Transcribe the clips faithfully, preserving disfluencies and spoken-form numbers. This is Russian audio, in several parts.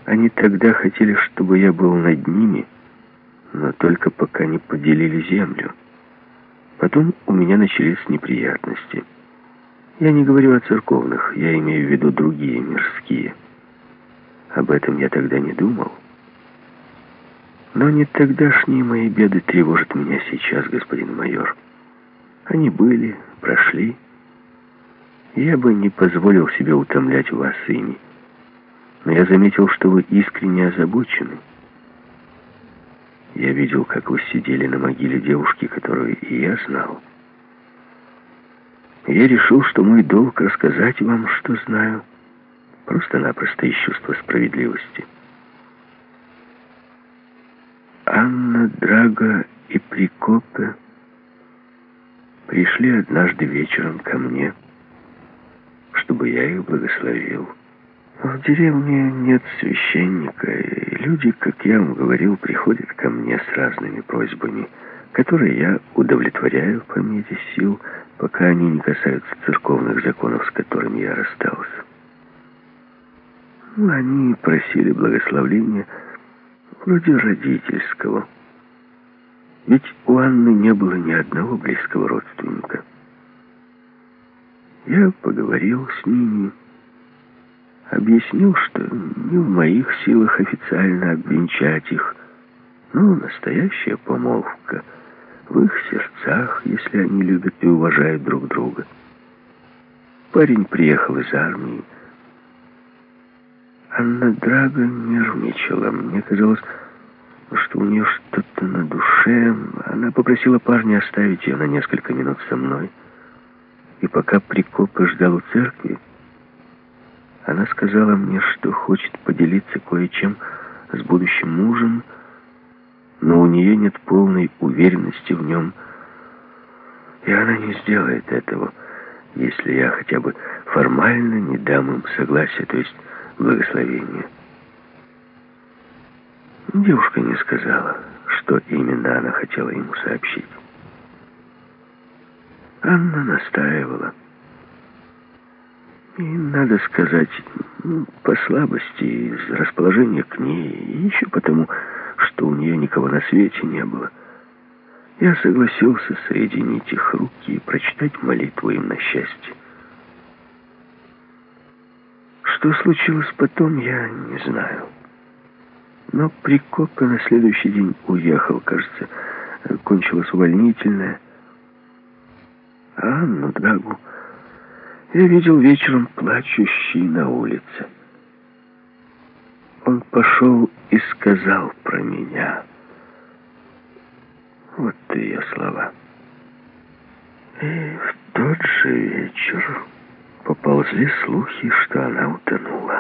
Они тогда хотели, чтобы я был над ними, но только пока не поделили землю. Потом у меня начались неприятности. Я не говорю о церковных, я имею в виду другие, мирские. Об этом я тогда не думал. Но не тогдашние мои беды тревожат меня сейчас, господин майор. Они были, прошли. Я бы не позволил себе утомлять вас ими. Но я заметил, что вы искренне озабочены. Я видел, как вы сидели на могиле девушки, которую и я знал. Я решил, что мой долг рассказать вам, что знаю, просто-напросто из чувства справедливости. Анна, Драго и Прикопе пришли однажды вечером ко мне, чтобы я их благословил. В деревне нет священника, и люди, как я вам говорил, приходят ко мне с разными просьбами, которые я удовлетворяю по мере сил, пока они не касаются церковных законов, с которыми я расстался. Ну, они просили благословения вроде родительского. Ведь у Анны не было ни одного близкого родственника. Я поговорил с ними, объяснил, что не в моих силах официально обвенчать их, но настоящая помолвка в их сердцах, если они любят и уважают друг друга. Парень приехал из армии. Анна Драго нервничала. Мне казалось, что у нее что-то на душе. Она попросила парня оставить ее на несколько минут со мной. И пока Прикопе ждал у церкви, она сказала мне, что хочет поделиться кое-чем с будущим мужем, но у нее нет полной уверенности в нем, и она не сделает этого, если я хотя бы формально не дам им согласия, то есть благословения. Девушка не сказала, что именно она хотела ему сообщить. Анна настаивала. И, надо сказать, ну, по слабости, из расположения к ней, и еще потому, что у нее никого на свете не было, я согласился соединить их руки и прочитать молитву им на счастье. Что случилось потом, я не знаю. Но Прикопе на следующий день уехал, кажется, кончилось увольнительное. А Анну Драгу я видел вечером плачущей на улице. Он пошел и сказал про меня. Вот ее слова. И в тот же вечер поползли слухи, что она утонула.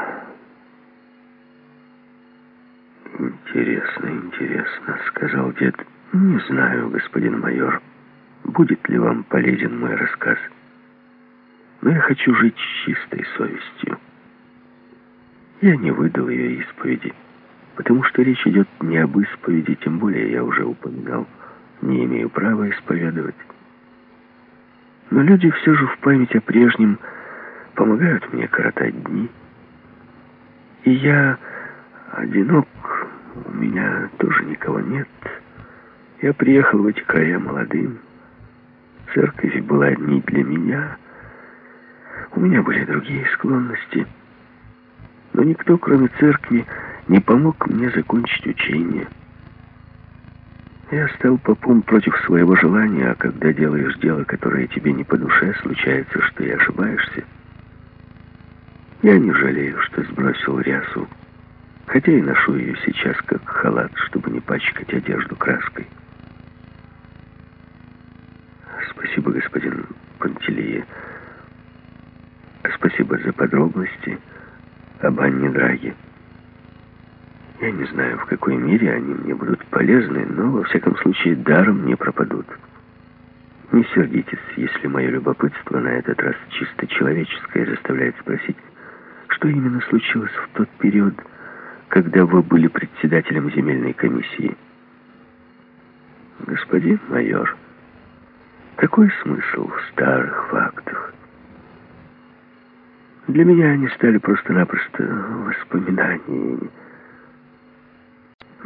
«Интересно, интересно», — сказал дед. «Не знаю, господин майор, будет ли вам полезен мой рассказ. Но я хочу жить с чистой совестью. Я не выдал ее исповеди, потому что речь идет не об исповеди, тем более я уже упоминал, не имею права исповедовать. Но люди все же в память о прежнем помогают мне коротать дни. И я одинок, у меня тоже никого нет. Я приехал в эти края молодым. Церковь была не для меня. У меня были другие склонности. Но никто, кроме церкви, не помог мне закончить учение. Я стал попом против своего желания, а когда делаешь дело, которое тебе не по душе, случается, что и ошибаешься. Я не жалею, что сбросил рясу, хотя и ношу ее сейчас как халат, чтобы не пачкать одежду краской. Спасибо, господин Пантелее. Спасибо за подробности об Анне Драге. Я не знаю, в какой мере они мне будут полезны, но, во всяком случае, даром не пропадут. Не сердитесь, если мое любопытство на этот раз чисто человеческое заставляет спросить, что именно случилось в тот период, когда вы были председателем земельной комиссии. Господин майор, какой смысл в старых фактах? Для меня они стали просто-напросто воспоминаниями.